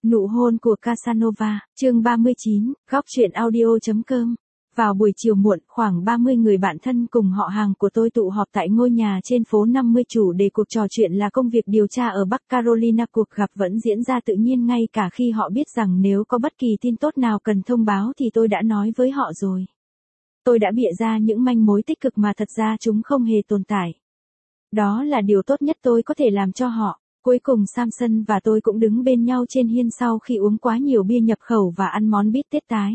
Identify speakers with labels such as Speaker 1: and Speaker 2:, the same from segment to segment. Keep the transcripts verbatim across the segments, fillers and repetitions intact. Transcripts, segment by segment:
Speaker 1: Nụ hôn của Casanova, chương ba mươi chín, góc truyện audio.com. Vào buổi chiều muộn, khoảng ba mươi người bạn thân cùng họ hàng của tôi tụ họp tại ngôi nhà trên phố năm mươi, chủ đề cuộc trò chuyện là công việc điều tra ở Bắc Carolina. Cuộc gặp vẫn diễn ra tự nhiên ngay cả khi họ biết rằng nếu có bất kỳ tin tốt nào cần thông báo thì tôi đã nói với họ rồi. Tôi đã bịa ra những manh mối tích cực mà thật ra chúng không hề tồn tại. Đó là điều tốt nhất tôi có thể làm cho họ. Cuối cùng Samson và tôi cũng đứng bên nhau trên hiên sau khi uống quá nhiều bia nhập khẩu và ăn món bít tết tái.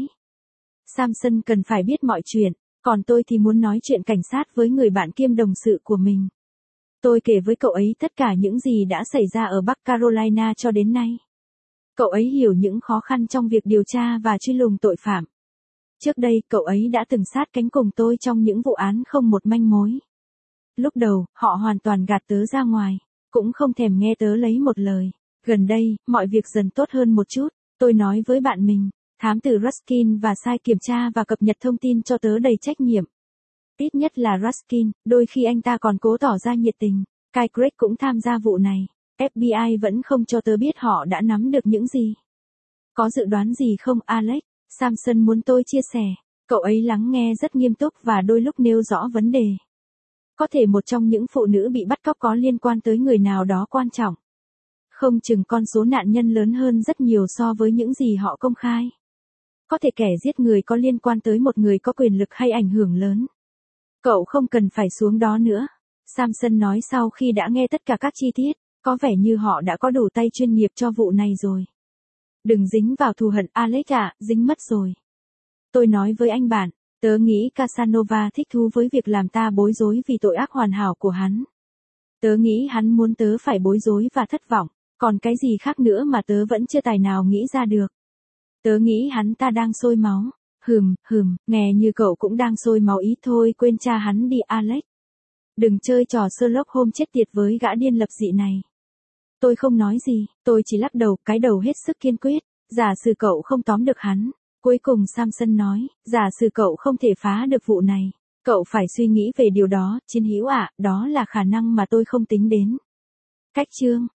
Speaker 1: Samson cần phải biết mọi chuyện, còn tôi thì muốn nói chuyện cảnh sát với người bạn kiêm đồng sự của mình. Tôi kể với cậu ấy tất cả những gì đã xảy ra ở Bắc Carolina cho đến nay. Cậu ấy hiểu những khó khăn trong việc điều tra và truy lùng tội phạm. Trước đây, cậu ấy đã từng sát cánh cùng tôi trong những vụ án không một manh mối. Lúc đầu, họ hoàn toàn gạt tớ ra ngoài, cũng không thèm nghe tớ lấy một lời. Gần đây, mọi việc dần tốt hơn một chút, tôi nói với bạn mình. Thám tử Ruskin và sai kiểm tra và cập nhật thông tin cho tớ đầy trách nhiệm. Ít nhất là Ruskin, đôi khi anh ta còn cố tỏ ra nhiệt tình. Kyle Craig cũng tham gia vụ này. ép bê i vẫn không cho tớ biết họ đã nắm được những gì. Có dự đoán gì không, Alex? Samson muốn tôi chia sẻ. Cậu ấy lắng nghe rất nghiêm túc và đôi lúc nêu rõ vấn đề. Có thể một trong những phụ nữ bị bắt cóc có liên quan tới người nào đó quan trọng. Không chừng con số nạn nhân lớn hơn rất nhiều so với những gì họ công khai. Có thể kẻ giết người có liên quan tới một người có quyền lực hay ảnh hưởng lớn. Cậu không cần phải xuống đó nữa. Samson nói sau khi đã nghe tất cả các chi tiết, có vẻ như họ đã có đủ tay chuyên nghiệp cho vụ này rồi. Đừng dính vào thù hận, Alex ạ, dính mất rồi. Tôi nói với anh bạn, tớ nghĩ Casanova thích thú với việc làm ta bối rối vì tội ác hoàn hảo của hắn. Tớ nghĩ hắn muốn tớ phải bối rối và thất vọng, còn cái gì khác nữa mà tớ vẫn chưa tài nào nghĩ ra được. Tớ nghĩ hắn ta đang sôi máu. Hừm, hừm, nghe như cậu cũng đang sôi máu ý thôi, quên cha hắn đi, Alex. Đừng chơi trò Sherlock Holmes chết tiệt với gã điên lập dị này. Tôi không nói gì, tôi chỉ lắc đầu, cái đầu hết sức kiên quyết. Giả sử cậu không tóm được hắn. Cuối cùng Samson nói, giả sử cậu không thể phá được vụ này. Cậu phải suy nghĩ về điều đó, chiến hữu ạ, đó là khả năng mà tôi không tính đến. Cách chương.